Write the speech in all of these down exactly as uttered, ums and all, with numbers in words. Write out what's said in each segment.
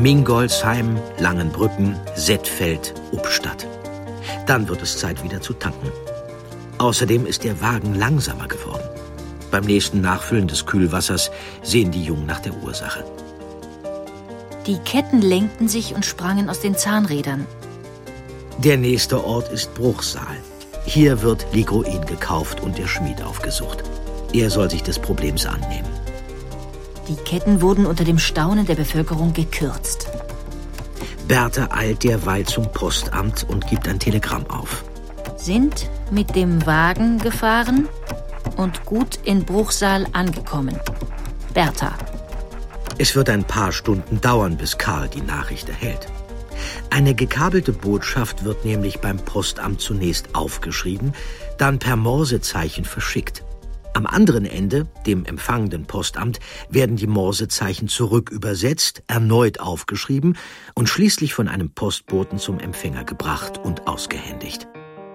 Mingolsheim, Langenbrücken, Settfeld, Ubstadt. Dann wird es Zeit, wieder zu tanken. Außerdem ist der Wagen langsamer geworden. Beim nächsten Nachfüllen des Kühlwassers sehen die Jungen nach der Ursache. Die Ketten lenkten sich und sprangen aus den Zahnrädern. Der nächste Ort ist Bruchsal. Hier wird Ligroin gekauft und der Schmied aufgesucht. Er soll sich des Problems annehmen. Die Ketten wurden unter dem Staunen der Bevölkerung gekürzt. Bertha eilt derweil zum Postamt und gibt ein Telegramm auf. Sind mit dem Wagen gefahren und gut in Bruchsal angekommen. Bertha. Es wird ein paar Stunden dauern, bis Karl die Nachricht erhält. Eine gekabelte Botschaft wird nämlich beim Postamt zunächst aufgeschrieben, dann per Morsezeichen verschickt. Am anderen Ende, dem empfangenden Postamt, werden die Morsezeichen zurückübersetzt, erneut aufgeschrieben und schließlich von einem Postboten zum Empfänger gebracht und ausgehändigt.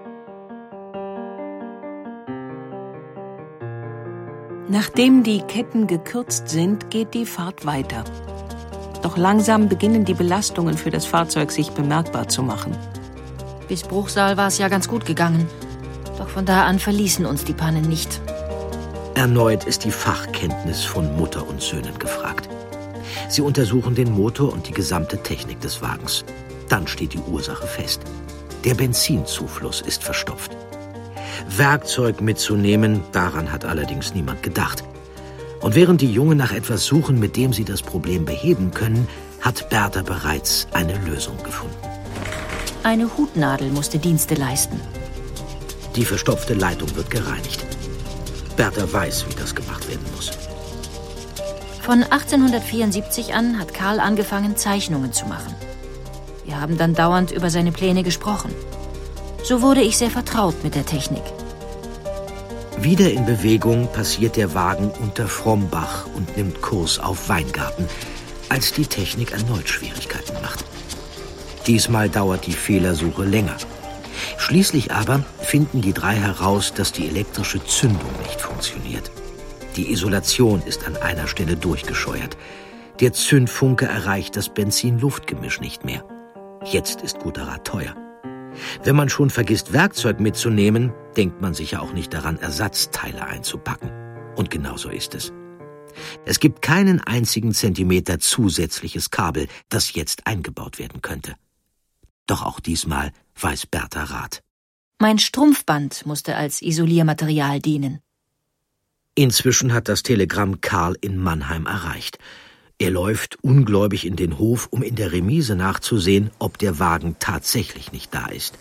Nachdem die Ketten gekürzt sind, geht die Fahrt weiter. Doch langsam beginnen die Belastungen für das Fahrzeug sich bemerkbar zu machen. Bis Bruchsal war es ja ganz gut gegangen. Doch von da an verließen uns die Pannen nicht. Erneut ist die Fachkenntnis von Mutter und Söhnen gefragt. Sie untersuchen den Motor und die gesamte Technik des Wagens. Dann steht die Ursache fest. Der Benzinzufluss ist verstopft. Werkzeug mitzunehmen, daran hat allerdings niemand gedacht. Und während die Jungen nach etwas suchen, mit dem sie das Problem beheben können, hat Bertha bereits eine Lösung gefunden. Eine Hutnadel musste Dienste leisten. Die verstopfte Leitung wird gereinigt. Bertha weiß, wie das gemacht werden muss. Von achtzehnhundertvierundsiebzig an hat Karl angefangen, Zeichnungen zu machen. Wir haben dann dauernd über seine Pläne gesprochen. So wurde ich sehr vertraut mit der Technik. Wieder in Bewegung passiert der Wagen unter Frombach und nimmt Kurs auf Weingarten, als die Technik erneut Schwierigkeiten macht. Diesmal dauert die Fehlersuche länger. Schließlich aber finden die drei heraus, dass die elektrische Zündung nicht funktioniert. Die Isolation ist an einer Stelle durchgescheuert. Der Zündfunke erreicht das Benzin-Luft-Gemisch nicht mehr. Jetzt ist guter Rat teuer. Wenn man schon vergisst, Werkzeug mitzunehmen, denkt man sich ja auch nicht daran, Ersatzteile einzupacken. Und genau so ist es. Es gibt keinen einzigen Zentimeter zusätzliches Kabel, das jetzt eingebaut werden könnte. Doch auch diesmal weiß Bertha Rat. Mein Strumpfband musste als Isoliermaterial dienen. Inzwischen hat das Telegramm Karl in Mannheim erreicht. Er läuft ungläubig in den Hof, um in der Remise nachzusehen, ob der Wagen tatsächlich nicht da ist.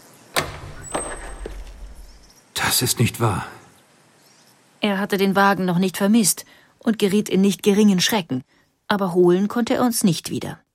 Das ist nicht wahr. Er hatte den Wagen noch nicht vermisst und geriet in nicht geringen Schrecken. Aber holen konnte er uns nicht wieder.